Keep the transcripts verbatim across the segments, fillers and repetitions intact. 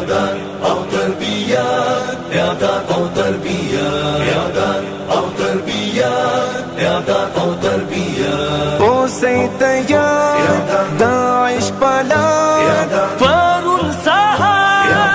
اعداد او تربیات اعداد او تربیات اعداد او تربیات اعداد او تربیات اوسئ تیار داعش پالا پرون سهار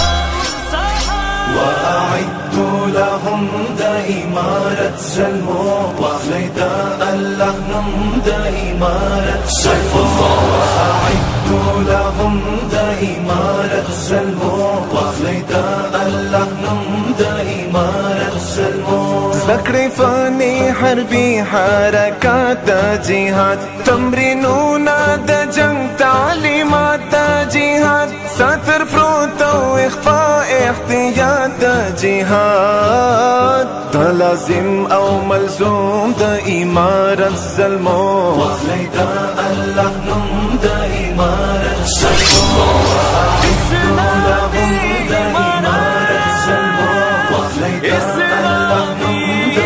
وأعدوا لهم دا إمارة سلمو واخلي دا الله نم دا إمارة سيف الله وأعدوا لهم دا إمارة سلمو واخلي دا الله نم دا إمارة سلمو ذکر فنی حربی حرکات دا جهاد تمرینونا دا جنگ تعلیمات دا جهاد ساتر پروت و اخفاء احتیاط دا جهاد دا لازم او ملزوم دا امارت ظلمو واخلي دا الله نم دا إمارة سلمو وأعدوا لهم دا إمارة سلمو واخلي دا الله نم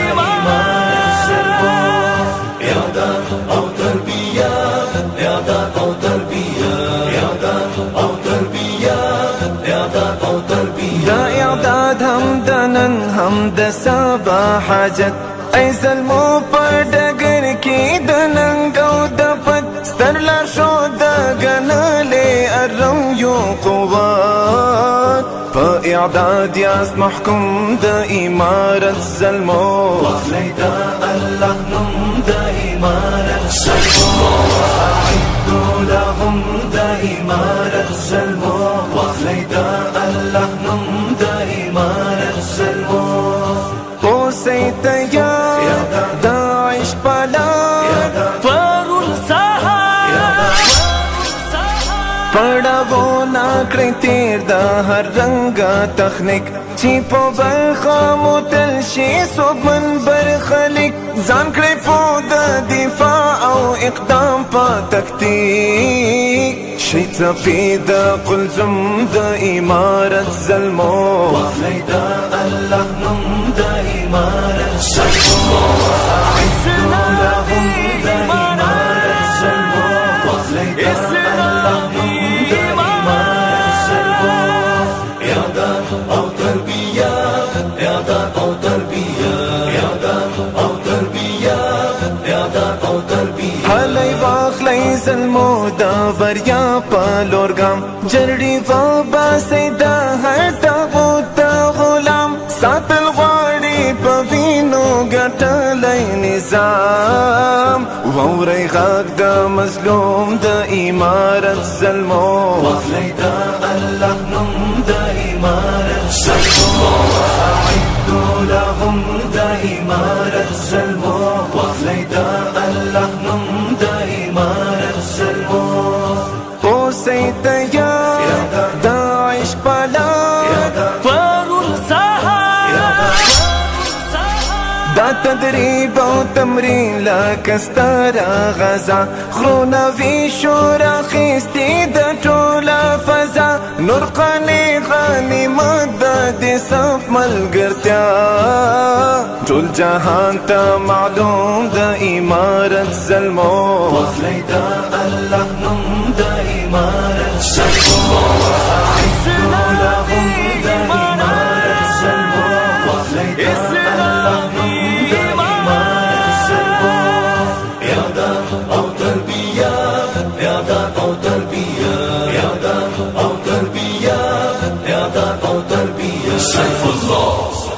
او تربیات اعداد او تربیات اعداد او تربیات اعداد او تربیات دا اعداد هم دنن هم د سبا حاجت ای ظلمو پر ډګر کې د ننګ او د پت ستر لار شو د ګنلې ارم یو قوت په اعداد یاست محکوم د امارت ظلمو واخلي دا الله نم دا إمارة سلمو وأعدوا لهم دا إمارة سلمو واخلي دا الله نم دا إمارة سلمو اوسئ تیار داعش پالا پرون سهار پړاو ناکړی تیر د هر رنګه تخنیک چې په برخه مو تل شي صوبمن برخلیک ځان کړی په د دفاع او اقدام په تکتیک شي څپې د قلزم د امارت ظلمو واخلي دا الله نم دا إمارة سلمو وأعدوا لهم دا إمارة سلمو واخلي دا الله نم دا إمارة سلمو اعداد او تربیات اعداد او تربیات اعداد او تربیات اعداد او تربیات هلی واخلی ظلمو دا بریا په لورګام جرړي و باسي دا هر تاغوت دا غلام ساتل غواړي په وینو ګټلی نظام واورئ غږ د مظلوم د امارت ظلمو واخلي دا الله نم دا إمارة سلمو وأعدوا لهم دا إمارة سلمو واخلي دا الله نم دا إمارة سلمو اوسئ تیار داعش پالا پرون سهار دا تدریب او تمرین لکسترا غزا خرونا وی شور اخیستی د ټوله فضا نور قانی غنیمت د صف ملګرتیا ټول جهان ته معلوم د امارت ظلمو واخلي دا الله نم دا إمارة سلمو وأعدوا لهم دا إمارة سلمو واخلي دا الله نم دا إمارة سلمو اعداد او تربیات اعداد او تربیات اعداد او تربیات اعداد او تربیات سيف الله